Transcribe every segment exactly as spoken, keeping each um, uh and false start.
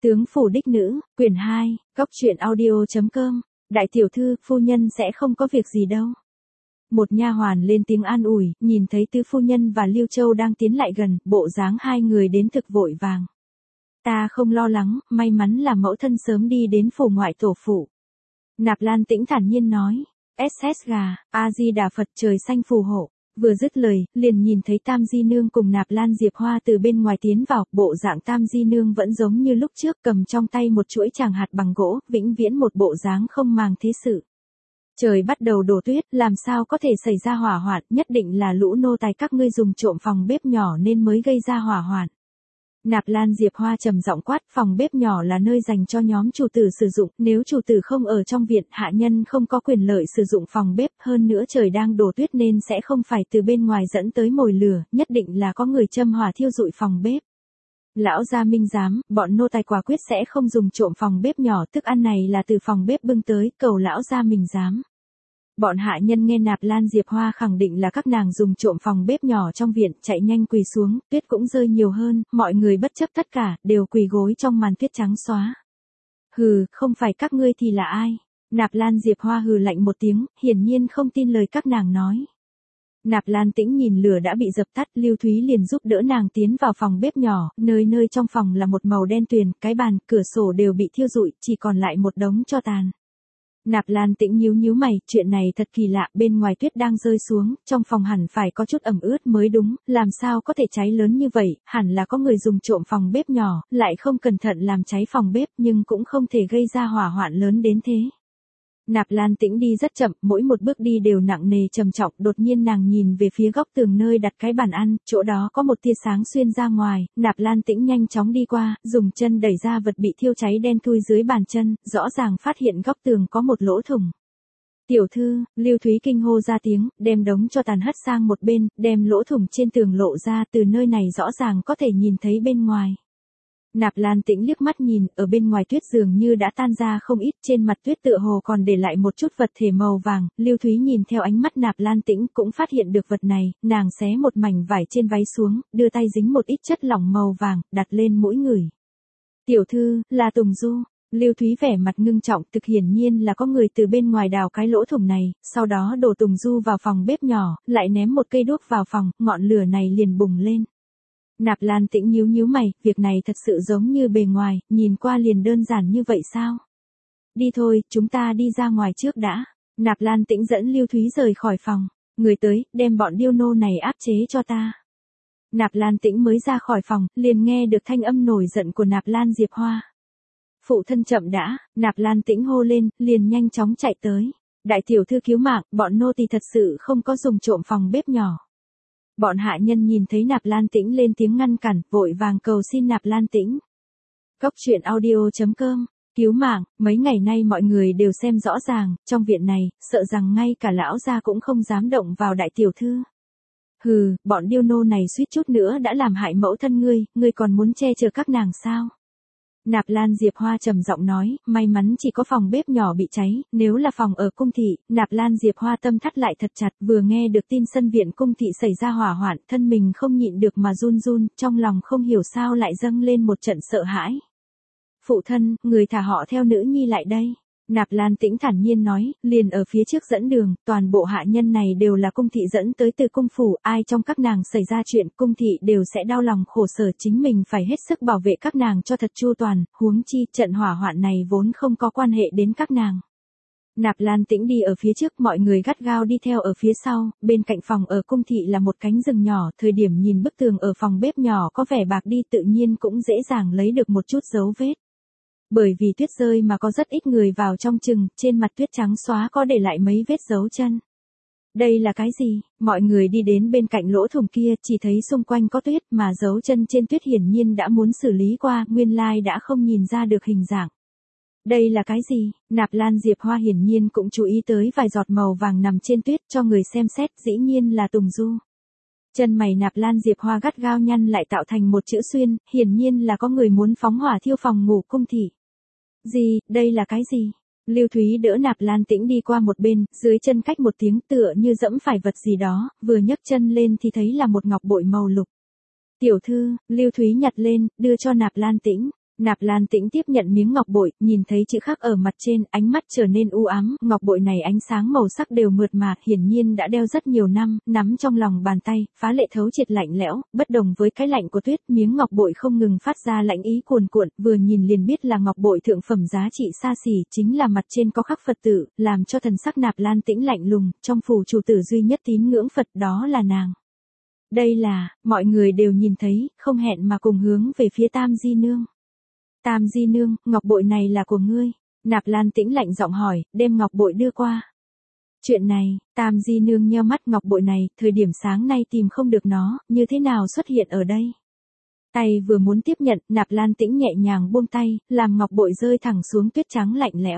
Tướng phủ đích nữ, quyển hai, góc truyện audio chấm com. Đại tiểu thư, phu nhân sẽ không có việc gì đâu. Một nha hoàn lên tiếng an ủi, nhìn thấy tứ phu nhân và Lưu Châu đang tiến lại gần, bộ dáng hai người đến thực vội vàng. Ta không lo lắng, may mắn là mẫu thân sớm đi đến phủ ngoại tổ phụ. Nạp Lan Tĩnh thản nhiên nói, ét ét gà, A-di-đà Phật, trời xanh phù hộ. Vừa dứt lời, liền nhìn thấy Tam Di Nương cùng Nạp Lan Diệp Hoa từ bên ngoài tiến vào, bộ dạng Tam Di Nương vẫn giống như lúc trước, cầm trong tay một chuỗi tràng hạt bằng gỗ, vĩnh viễn một bộ dáng không màng thế sự. Trời bắt đầu đổ tuyết, làm sao có thể xảy ra hỏa hoạn, nhất định là lũ nô tài các ngươi dùng trộm phòng bếp nhỏ nên mới gây ra hỏa hoạn. Nạp Lan Diệp Hoa trầm giọng quát, phòng bếp nhỏ là nơi dành cho nhóm chủ tử sử dụng, nếu chủ tử không ở trong viện, hạ nhân không có quyền lợi sử dụng phòng bếp, hơn nữa trời đang đổ tuyết nên sẽ không phải từ bên ngoài dẫn tới mồi lửa, nhất định là có người châm hỏa thiêu rụi phòng bếp. Lão gia minh giám, bọn nô tài quả quyết sẽ không dùng trộm phòng bếp nhỏ, thức ăn này là từ phòng bếp bưng tới, cầu lão gia minh giám. Bọn hạ nhân nghe Nạp Lan Diệp Hoa khẳng định là các nàng dùng trộm phòng bếp nhỏ trong viện, chạy nhanh quỳ xuống, tuyết cũng rơi nhiều hơn, mọi người bất chấp tất cả, đều quỳ gối trong màn tuyết trắng xóa. Hừ, không phải các ngươi thì là ai? Nạp Lan Diệp Hoa hừ lạnh một tiếng, hiển nhiên không tin lời các nàng nói. Nạp Lan Tĩnh nhìn lửa đã bị dập tắt, Lưu Thúy liền giúp đỡ nàng tiến vào phòng bếp nhỏ, nơi nơi trong phòng là một màu đen tuyền, cái bàn, cửa sổ đều bị thiêu rụi, chỉ còn lại một đống tro tàn. Nạp Lan Tĩnh nhíu nhíu mày, chuyện này thật kỳ lạ, bên ngoài tuyết đang rơi xuống, trong phòng hẳn phải có chút ẩm ướt mới đúng, làm sao có thể cháy lớn như vậy, hẳn là có người dùng trộm phòng bếp nhỏ, lại không cẩn thận làm cháy phòng bếp nhưng cũng không thể gây ra hỏa hoạn lớn đến thế. Nạp Lan Tĩnh đi rất chậm, mỗi một bước đi đều nặng nề trầm trọng, đột nhiên nàng nhìn về phía góc tường nơi đặt cái bàn ăn, chỗ đó có một tia sáng xuyên ra ngoài, Nạp Lan Tĩnh nhanh chóng đi qua, dùng chân đẩy ra vật bị thiêu cháy đen thui dưới bàn chân, rõ ràng phát hiện góc tường có một lỗ thủng. Tiểu thư, Lưu Thúy kinh hô ra tiếng, đem đống cho tàn hất sang một bên, đem lỗ thủng trên tường lộ ra, từ nơi này rõ ràng có thể nhìn thấy bên ngoài. Nạp Lan Tĩnh liếc mắt nhìn, ở bên ngoài tuyết dường như đã tan ra không ít, trên mặt tuyết tựa hồ còn để lại một chút vật thể màu vàng, Lưu Thúy nhìn theo ánh mắt Nạp Lan Tĩnh cũng phát hiện được vật này, nàng xé một mảnh vải trên váy xuống, đưa tay dính một ít chất lỏng màu vàng, đặt lên mũi người. Tiểu thư, là Tùng Du. Lưu Thúy vẻ mặt ngưng trọng, thực hiển nhiên là có người từ bên ngoài đào cái lỗ thủng này, sau đó đổ Tùng Du vào phòng bếp nhỏ, lại ném một cây đuốc vào phòng, ngọn lửa này liền bùng lên. Nạp Lan Tĩnh nhíu nhíu mày, việc này thật sự giống như bề ngoài, nhìn qua liền đơn giản như vậy sao? Đi thôi, chúng ta đi ra ngoài trước đã. Nạp Lan Tĩnh dẫn Lưu Thúy rời khỏi phòng. Người tới, đem bọn điêu nô này áp chế cho ta. Nạp Lan Tĩnh mới ra khỏi phòng, liền nghe được thanh âm nổi giận của Nạp Lan Diệp Hoa. Phụ thân chậm đã, Nạp Lan Tĩnh hô lên, liền nhanh chóng chạy tới. Đại tiểu thư cứu mạng, bọn nô tỳ thật sự không có dùng trộm phòng bếp nhỏ. Bọn hạ nhân nhìn thấy Nạp Lan Tĩnh lên tiếng ngăn cản, vội vàng cầu xin Nạp Lan Tĩnh. Góc truyện audio chấm com, cứu mạng, mấy ngày nay mọi người đều xem rõ ràng, trong viện này, sợ rằng ngay cả lão gia cũng không dám động vào đại tiểu thư. Hừ, bọn điêu nô này suýt chút nữa đã làm hại mẫu thân ngươi, ngươi còn muốn che chở các nàng sao? Nạp Lan Diệp Hoa trầm giọng nói, may mắn chỉ có phòng bếp nhỏ bị cháy, nếu là phòng ở cung thị, Nạp Lan Diệp Hoa tâm thắt lại thật chặt, vừa nghe được tin sân viện cung thị xảy ra hỏa hoạn, thân mình không nhịn được mà run run, trong lòng không hiểu sao lại dâng lên một trận sợ hãi. Phụ thân, người thả họ theo nữ nhi lại đây. Nạp Lan Tĩnh thản nhiên nói, liền ở phía trước dẫn đường, toàn bộ hạ nhân này đều là cung thị dẫn tới từ cung phủ, ai trong các nàng xảy ra chuyện, cung thị đều sẽ đau lòng khổ sở, chính mình phải hết sức bảo vệ các nàng cho thật chu toàn, huống chi, trận hỏa hoạn này vốn không có quan hệ đến các nàng. Nạp Lan Tĩnh đi ở phía trước, mọi người gắt gao đi theo ở phía sau, bên cạnh phòng ở cung thị là một cánh rừng nhỏ, thời điểm nhìn bức tường ở phòng bếp nhỏ có vẻ bạc đi tự nhiên cũng dễ dàng lấy được một chút dấu vết. Bởi vì tuyết rơi mà có rất ít người vào trong chừng, trên mặt tuyết trắng xóa có để lại mấy vết dấu chân. Đây là cái gì? Mọi người đi đến bên cạnh lỗ thủng kia, chỉ thấy xung quanh có tuyết mà dấu chân trên tuyết hiển nhiên đã muốn xử lý qua, nguyên lai đã không nhìn ra được hình dạng. Đây là cái gì? Nạp Lan Diệp Hoa hiển nhiên cũng chú ý tới vài giọt màu vàng nằm trên tuyết, cho người xem xét, dĩ nhiên là Tùng Du. Chân mày Nạp Lan Diệp Hoa gắt gao nhăn lại tạo thành một chữ xuyên, hiển nhiên là có người muốn phóng hỏa thiêu phòng ngủ cung thị. Gì, đây là cái gì? Lưu Thúy đỡ Nạp Lan Tĩnh đi qua một bên, dưới chân cách một tiếng tựa như dẫm phải vật gì đó, vừa nhấc chân lên thì thấy là một ngọc bội màu lục. Tiểu thư, Lưu Thúy nhặt lên, đưa cho Nạp Lan Tĩnh. Nạp Lan Tĩnh tiếp nhận miếng ngọc bội, nhìn thấy chữ khắc ở mặt trên, ánh mắt trở nên u ám, ngọc bội này ánh sáng màu sắc đều mượt mà, hiển nhiên đã đeo rất nhiều năm, nắm trong lòng bàn tay, phá lệ thấu triệt lạnh lẽo, bất đồng với cái lạnh của tuyết, miếng ngọc bội không ngừng phát ra lạnh ý cuồn cuộn, vừa nhìn liền biết là ngọc bội thượng phẩm giá trị xa xỉ, chính là mặt trên có khắc Phật tử, làm cho thần sắc Nạp Lan Tĩnh lạnh lùng, trong phủ chủ tử duy nhất tín ngưỡng Phật đó là nàng. Đây là, mọi người đều nhìn thấy, không hẹn mà cùng hướng về phía Tam Di Nương. Tam Di Nương, ngọc bội này là của ngươi. Nạp Lan Tĩnh lạnh giọng hỏi, đem ngọc bội đưa qua. Chuyện này, Tam Di Nương nheo mắt, ngọc bội này, thời điểm sáng nay tìm không được nó, như thế nào xuất hiện ở đây? Tay vừa muốn tiếp nhận, Nạp Lan Tĩnh nhẹ nhàng buông tay, làm ngọc bội rơi thẳng xuống tuyết trắng lạnh lẽo.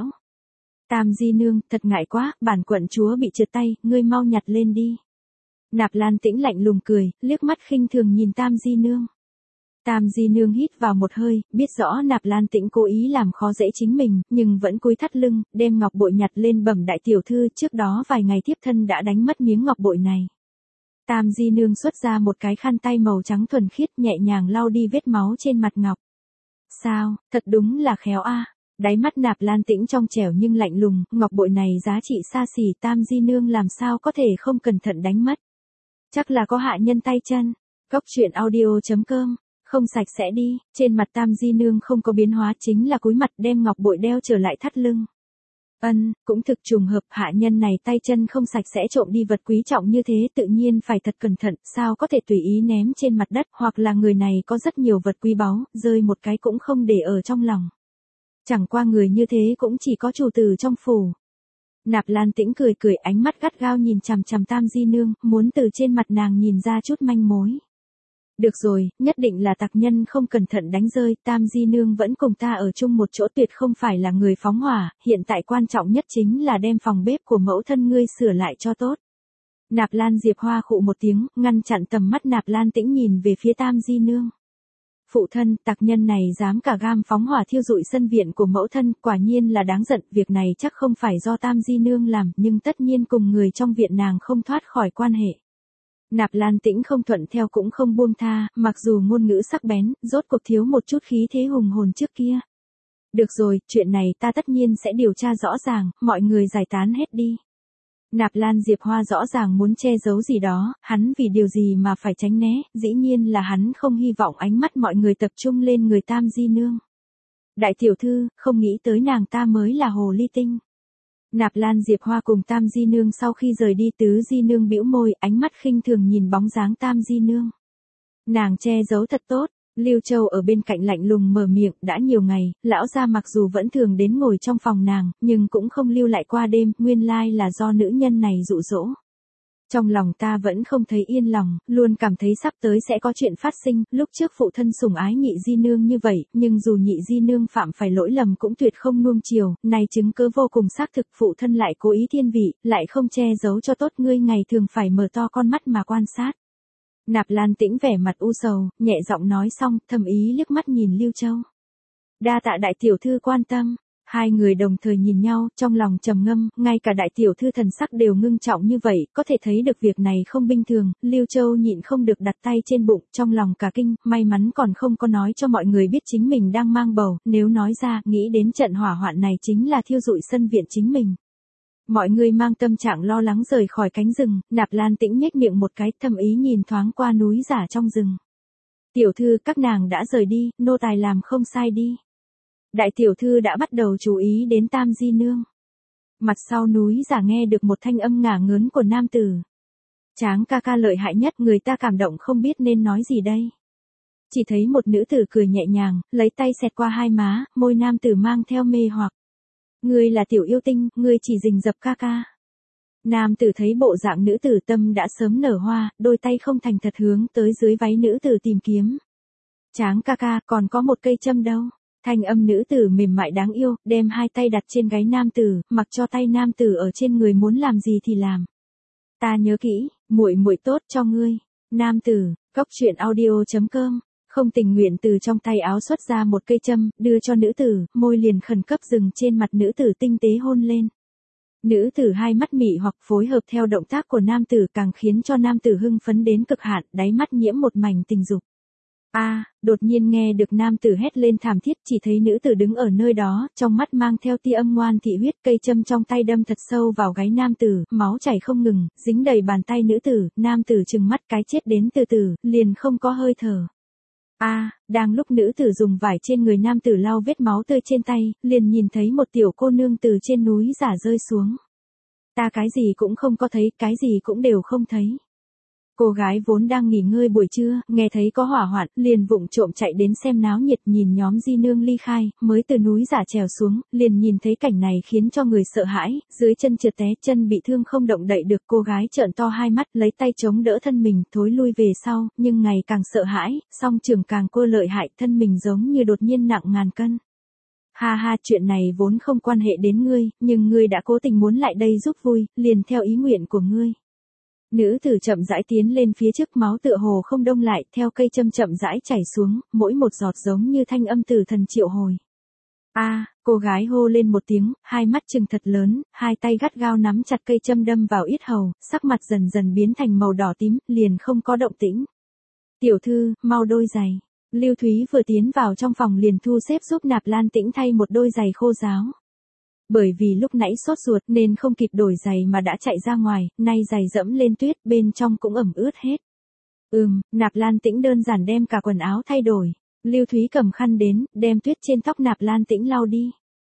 Tam Di Nương, thật ngại quá, bản quận chúa bị trượt tay, ngươi mau nhặt lên đi. Nạp Lan Tĩnh lạnh lùng cười, liếc mắt khinh thường nhìn Tam Di Nương. Tam Di Nương hít vào một hơi, biết rõ Nạp Lan Tĩnh cố ý làm khó dễ chính mình, nhưng vẫn cúi thắt lưng, đem ngọc bội nhặt lên bẩm đại tiểu thư, trước đó vài ngày thiếp thân đã đánh mất miếng ngọc bội này. Tam Di Nương xuất ra một cái khăn tay màu trắng thuần khiết, nhẹ nhàng lau đi vết máu trên mặt ngọc. Sao, thật đúng là khéo a. Đáy mắt Nạp Lan Tĩnh trong trẻo nhưng lạnh lùng, ngọc bội này giá trị xa xỉ, Tam Di Nương làm sao có thể không cẩn thận đánh mất. Chắc là có hạ nhân tay chân. Cốc truyện audio chấm com. Không sạch sẽ đi, trên mặt Tam Di Nương không có biến hóa, chính là cúi mặt đem ngọc bội đeo trở lại thắt lưng. Ân, cũng thực trùng hợp, hạ nhân này tay chân không sạch sẽ trộm đi vật quý trọng như thế, tự nhiên phải thật cẩn thận, sao có thể tùy ý ném trên mặt đất, hoặc là người này có rất nhiều vật quý báu, rơi một cái cũng không để ở trong lòng. Chẳng qua người như thế cũng chỉ có chủ tử trong phủ. Nạp Lan Tĩnh cười cười, ánh mắt gắt gao nhìn chằm chằm Tam Di Nương, muốn từ trên mặt nàng nhìn ra chút manh mối. Được rồi, nhất định là tặc nhân không cẩn thận đánh rơi, Tam Di Nương vẫn cùng ta ở chung một chỗ, tuyệt không phải là người phóng hỏa, hiện tại quan trọng nhất chính là đem phòng bếp của mẫu thân ngươi sửa lại cho tốt. Nạp Lan Diệp Hoa khụ một tiếng, ngăn chặn tầm mắt Nạp Lan Tĩnh nhìn về phía Tam Di Nương. Phụ thân, tặc nhân này dám cả gam phóng hỏa thiêu rụi sân viện của mẫu thân, quả nhiên là đáng giận, việc này chắc không phải do Tam Di Nương làm, nhưng tất nhiên cùng người trong viện nàng không thoát khỏi quan hệ. Nạp Lan Tĩnh không thuận theo cũng không buông tha, mặc dù ngôn ngữ sắc bén, rốt cuộc thiếu một chút khí thế hùng hồn trước kia. Được rồi, chuyện này ta tất nhiên sẽ điều tra rõ ràng, mọi người giải tán hết đi. Nạp Lan Diệp Hoa rõ ràng muốn che giấu gì đó, hắn vì điều gì mà phải tránh né, dĩ nhiên là hắn không hy vọng ánh mắt mọi người tập trung lên người Tam Di Nương. Đại tiểu thư, không nghĩ tới nàng ta mới là hồ ly tinh. Nạp Lan Diệp Hoa cùng Tam Di Nương sau khi rời đi, Tứ Di Nương bĩu môi, ánh mắt khinh thường nhìn bóng dáng Tam Di Nương. Nàng che giấu thật tốt. Lưu Châu ở bên cạnh lạnh lùng mở miệng, đã nhiều ngày, lão gia mặc dù vẫn thường đến ngồi trong phòng nàng, nhưng cũng không lưu lại qua đêm, nguyên lai là do nữ nhân này dụ dỗ. Trong lòng ta vẫn không thấy yên lòng, luôn cảm thấy sắp tới sẽ có chuyện phát sinh, lúc trước phụ thân sủng ái nhị di nương như vậy, nhưng dù nhị di nương phạm phải lỗi lầm cũng tuyệt không nuông chiều, này chứng cứ vô cùng xác thực, phụ thân lại cố ý thiên vị, lại không che giấu cho tốt, ngươi ngày thường phải mở to con mắt mà quan sát. Nạp Lan Tĩnh vẻ mặt u sầu, nhẹ giọng nói xong, thầm ý liếc mắt nhìn Lưu Châu. Đa tạ đại tiểu thư quan tâm. Hai người đồng thời nhìn nhau, trong lòng trầm ngâm, ngay cả đại tiểu thư thần sắc đều ngưng trọng như vậy, có thể thấy được việc này không bình thường. Lưu Châu nhịn không được đặt tay trên bụng, trong lòng cả kinh, may mắn còn không có nói cho mọi người biết chính mình đang mang bầu, nếu nói ra, nghĩ đến trận hỏa hoạn này chính là thiêu rụi sân viện chính mình. Mọi người mang tâm trạng lo lắng rời khỏi cánh rừng, Nạp Lan Tĩnh nhếch miệng một cái, thầm ý nhìn thoáng qua núi giả trong rừng. Tiểu thư, các nàng đã rời đi, nô tài làm không sai đi. Đại tiểu thư đã bắt đầu chú ý đến Tam Di Nương. Mặt sau núi giả nghe được một thanh âm ngả ngớn của nam tử. Tráng ca ca lợi hại nhất, người ta cảm động không biết nên nói gì đây. Chỉ thấy một nữ tử cười nhẹ nhàng, lấy tay xẹt qua hai má, môi nam tử mang theo mê hoặc. Ngươi là tiểu yêu tinh, ngươi chỉ rình rập ca ca. Nam tử thấy bộ dạng nữ tử tâm đã sớm nở hoa, đôi tay không thành thật hướng tới dưới váy nữ tử tìm kiếm. Tráng ca ca, còn có một cây châm đâu. Thanh âm nữ tử mềm mại đáng yêu, đem hai tay đặt trên gáy nam tử, mặc cho tay nam tử ở trên người muốn làm gì thì làm. Ta nhớ kỹ, muội muội tốt cho ngươi. Nam tử, cốc truyện audio chấm com, không tình nguyện từ trong tay áo xuất ra một cây châm, đưa cho nữ tử, môi liền khẩn cấp dừng trên mặt nữ tử tinh tế hôn lên. Nữ tử hai mắt mị hoặc phối hợp theo động tác của nam tử càng khiến cho nam tử hưng phấn đến cực hạn, đáy mắt nhiễm một mảnh tình dục. A, đột nhiên nghe được nam tử hét lên thảm thiết, chỉ thấy nữ tử đứng ở nơi đó, trong mắt mang theo tia âm ngoan thị huyết, cây châm trong tay đâm thật sâu vào gáy nam tử, máu chảy không ngừng, dính đầy bàn tay nữ tử, nam tử trừng mắt cái chết đến từ từ, liền không có hơi thở. A, đang lúc nữ tử dùng vải trên người nam tử lau vết máu tươi trên tay, liền nhìn thấy một tiểu cô nương từ trên núi giả rơi xuống. Ta cái gì cũng không có thấy, cái gì cũng đều không thấy. Cô gái vốn đang nghỉ ngơi buổi trưa, nghe thấy có hỏa hoạn, liền vụng trộm chạy đến xem náo nhiệt, nhìn nhóm di nương ly khai, mới từ núi giả trèo xuống, liền nhìn thấy cảnh này khiến cho người sợ hãi, dưới chân trượt té, chân bị thương không động đậy được, cô gái trợn to hai mắt, lấy tay chống đỡ thân mình, thối lui về sau, nhưng ngày càng sợ hãi, song trường càng cô lợi hại, thân mình giống như đột nhiên nặng ngàn cân. Ha ha, chuyện này vốn không quan hệ đến ngươi, nhưng ngươi đã cố tình muốn lại đây giúp vui, liền theo ý nguyện của ngươi. Nữ tử chậm rãi tiến lên phía trước, máu tựa hồ không đông lại, theo cây châm chậm rãi chảy xuống, mỗi một giọt giống như thanh âm tử thần triệu hồi. A, à, cô gái hô lên một tiếng, hai mắt trừng thật lớn, hai tay gắt gao nắm chặt cây châm đâm vào yết hầu, sắc mặt dần dần biến thành màu đỏ tím, liền không có động tĩnh. Tiểu thư, mau đôi giày. Lưu Thúy vừa tiến vào trong phòng liền thu xếp giúp Nạp Lan Tĩnh thay một đôi giày khô ráo. Bởi vì lúc nãy sốt ruột nên không kịp đổi giày mà đã chạy ra ngoài, nay giày dẫm lên tuyết, bên trong cũng ẩm ướt hết. Ừm, Nạp Lan Tĩnh đơn giản đem cả quần áo thay đổi. Lưu Thúy cầm khăn đến, đem tuyết trên tóc Nạp Lan Tĩnh lau đi.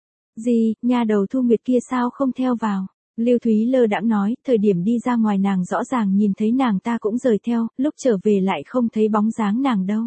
Gì, nhà đầu Thu Nguyệt kia sao không theo vào? Lưu Thúy lơ đãng nói, thời điểm đi ra ngoài nàng rõ ràng nhìn thấy nàng ta cũng rời theo, lúc trở về lại không thấy bóng dáng nàng đâu.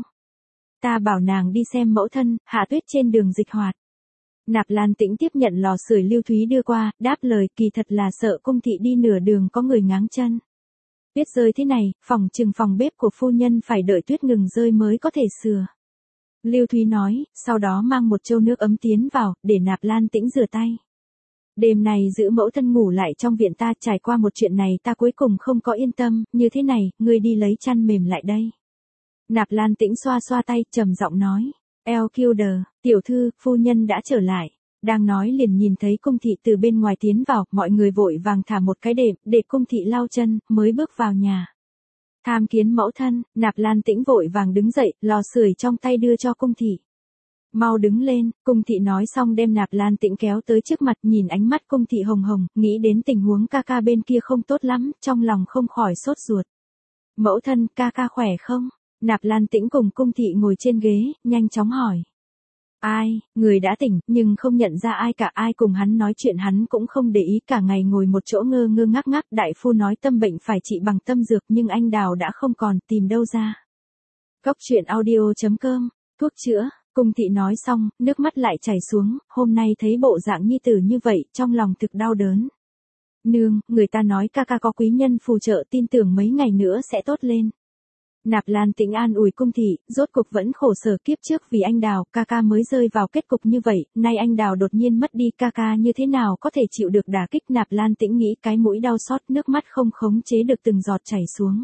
Ta bảo nàng đi xem mẫu thân, hạ tuyết trên đường dịch hoạt. Nạp Lan Tĩnh tiếp nhận lò sưởi Lưu Thúy đưa qua, đáp lời, kỳ thật là sợ cung thị đi nửa đường có người ngáng chân. Tuyết rơi thế này, phòng trừng phòng bếp của phu nhân phải đợi tuyết ngừng rơi mới có thể sửa. Lưu Thúy nói, sau đó mang một chậu nước ấm tiến vào, để Nạp Lan Tĩnh rửa tay. Đêm này giữ mẫu thân ngủ lại trong viện ta, trải qua một chuyện này ta cuối cùng không có yên tâm, như thế này, ngươi đi lấy chăn mềm lại đây. Nạp Lan Tĩnh xoa xoa tay, trầm giọng nói. Elkilder, tiểu thư, phu nhân đã trở lại. Đang nói liền nhìn thấy cung thị từ bên ngoài tiến vào, mọi người vội vàng thả một cái đệm, để cung thị lau chân, mới bước vào nhà. Tham kiến mẫu thân, Nạp Lan Tĩnh vội vàng đứng dậy, lò sưởi trong tay đưa cho cung thị. Mau đứng lên, cung thị nói xong đem Nạp Lan Tĩnh kéo tới trước mặt, nhìn ánh mắt cung thị hồng hồng, nghĩ đến tình huống ca ca bên kia không tốt lắm, trong lòng không khỏi sốt ruột. Mẫu thân, ca ca khỏe không? Nạp Lan Tĩnh cùng cung thị ngồi trên ghế, nhanh chóng hỏi. Ai, người đã tỉnh, nhưng không nhận ra ai cả, ai cùng hắn nói chuyện hắn cũng không để ý, cả ngày ngồi một chỗ ngơ ngơ ngác ngác, đại phu nói tâm bệnh phải trị bằng tâm dược nhưng anh Đào đã không còn, tìm đâu ra. Cốc truyện audio chấm com, thuốc chữa, cung thị nói xong, nước mắt lại chảy xuống, hôm nay thấy bộ dạng nhi tử như vậy, trong lòng thực đau đớn. Nương, người ta nói ca ca có quý nhân phù trợ, tin tưởng mấy ngày nữa sẽ tốt lên. Nạp Lan Tĩnh an ủi cung thị, rốt cục vẫn khổ sở, kiếp trước vì anh Đào, ca ca mới rơi vào kết cục như vậy, nay anh Đào đột nhiên mất đi, ca ca như thế nào có thể chịu được đả kích. Nạp Lan Tĩnh nghĩ, cái mũi đau xót, nước mắt không khống chế được từng giọt chảy xuống.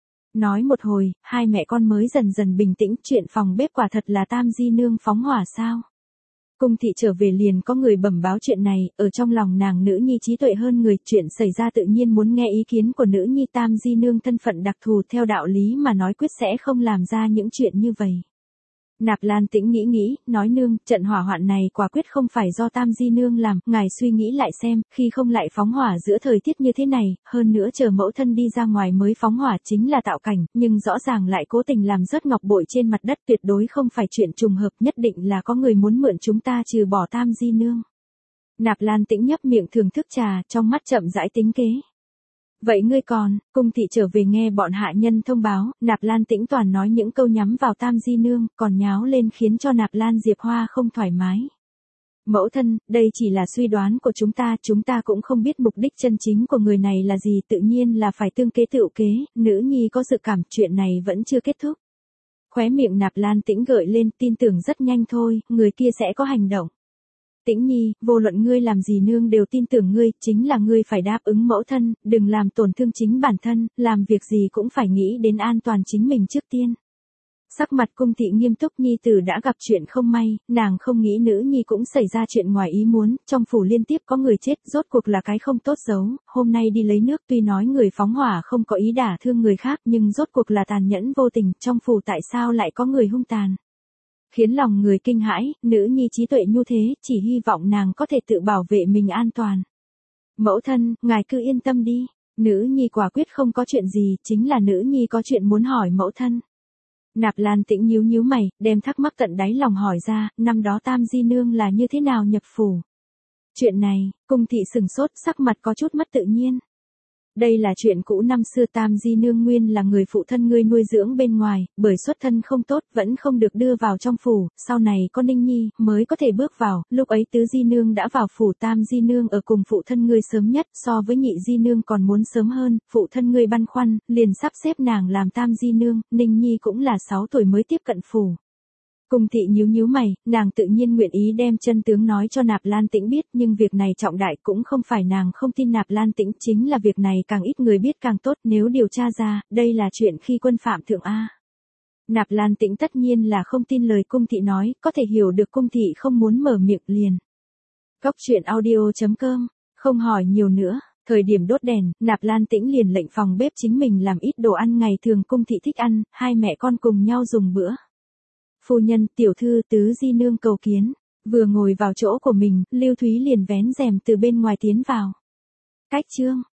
Nói một hồi, hai mẹ con mới dần dần bình tĩnh, chuyện phòng bếp quả thật là Tam Di Nương phóng hỏa sao? Cung thị trở về liền có người bẩm báo chuyện này, ở trong lòng nàng nữ nhi trí tuệ hơn người, chuyện xảy ra tự nhiên muốn nghe ý kiến của nữ nhi. Tam Di Nương thân phận đặc thù, theo đạo lý mà nói quyết sẽ không làm ra những chuyện như vậy. Nạp Lan Tĩnh nghĩ nghĩ, nói nương, trận hỏa hoạn này quả quyết không phải do Tam Di Nương làm, ngài suy nghĩ lại xem, khi không lại phóng hỏa giữa thời tiết như thế này, hơn nữa chờ mẫu thân đi ra ngoài mới phóng hỏa chính là tạo cảnh, nhưng rõ ràng lại cố tình làm rớt ngọc bội trên mặt đất, tuyệt đối không phải chuyện trùng hợp, nhất định là có người muốn mượn chúng ta trừ bỏ Tam Di Nương. Nạp Lan Tĩnh nhấp miệng thưởng thức trà, trong mắt chậm rãi tính kế. Vậy ngươi còn, cung thị trở về nghe bọn hạ nhân thông báo, Nạp Lan Tĩnh toàn nói những câu nhắm vào Tam Di Nương, còn nháo lên khiến cho Nạp Lan Diệp Hoa không thoải mái. Mẫu thân, đây chỉ là suy đoán của chúng ta, chúng ta cũng không biết mục đích chân chính của người này là gì, tự nhiên là phải tương kế tựu kế, nữ nhi có dự cảm chuyện này vẫn chưa kết thúc. Khóe miệng Nạp Lan Tĩnh gợi lên, tin tưởng rất nhanh thôi, người kia sẽ có hành động. Tĩnh nhi, vô luận ngươi làm gì nương đều tin tưởng ngươi, chính là ngươi phải đáp ứng mẫu thân, đừng làm tổn thương chính bản thân, làm việc gì cũng phải nghĩ đến an toàn chính mình trước tiên. Sắc mặt cung thị nghiêm túc, nhi tử đã gặp chuyện không may, nàng không nghĩ nữ nhi cũng xảy ra chuyện ngoài ý muốn, trong phủ liên tiếp có người chết, rốt cuộc là cái không tốt giấu, hôm nay đi lấy nước tuy nói người phóng hỏa không có ý đả thương người khác nhưng rốt cuộc là tàn nhẫn vô tình, trong phủ tại sao lại có người hung tàn. Khiến lòng người kinh hãi, nữ nhi trí tuệ nhu thế, chỉ hy vọng nàng có thể tự bảo vệ mình an toàn. Mẫu thân, ngài cứ yên tâm đi, nữ nhi quả quyết không có chuyện gì, chính là nữ nhi có chuyện muốn hỏi mẫu thân. Nạp Lan Tĩnh nhíu nhíu mày, đem thắc mắc tận đáy lòng hỏi ra, năm đó Tam Di Nương là như thế nào nhập phủ? Chuyện này, cung thị sừng sốt, sắc mặt có chút mất tự nhiên. Đây là chuyện cũ năm xưa, Tam Di Nương nguyên là người phụ thân ngươi nuôi dưỡng bên ngoài, bởi xuất thân không tốt vẫn không được đưa vào trong phủ, sau này có Ninh Nhi mới có thể bước vào, lúc ấy Tứ Di Nương đã vào phủ, Tam Di Nương ở cùng phụ thân ngươi sớm nhất, so với Nhị Di Nương còn muốn sớm hơn, phụ thân ngươi băn khoăn, liền sắp xếp nàng làm Tam Di Nương, Ninh Nhi cũng là sáu tuổi mới tiếp cận phủ. Cung thị nhíu nhíu mày, nàng tự nhiên nguyện ý đem chân tướng nói cho Nạp Lan Tĩnh biết, nhưng việc này trọng đại cũng không phải nàng không tin Nạp Lan Tĩnh, chính là việc này càng ít người biết càng tốt, nếu điều tra ra, đây là chuyện khi quân phạm thượng A. Nạp Lan Tĩnh tất nhiên là không tin lời cung thị nói, có thể hiểu được cung thị không muốn mở miệng liền. Góc truyện audio chấm com, không hỏi nhiều nữa. Thời điểm đốt đèn, Nạp Lan Tĩnh liền lệnh phòng bếp chính mình làm ít đồ ăn ngày thường cung thị thích ăn, hai mẹ con cùng nhau dùng bữa. Phu nhân, tiểu thư, Tứ Di Nương cầu kiến. Vừa ngồi vào chỗ của mình, Lưu Thúy liền vén rèm từ bên ngoài tiến vào. Cách chương.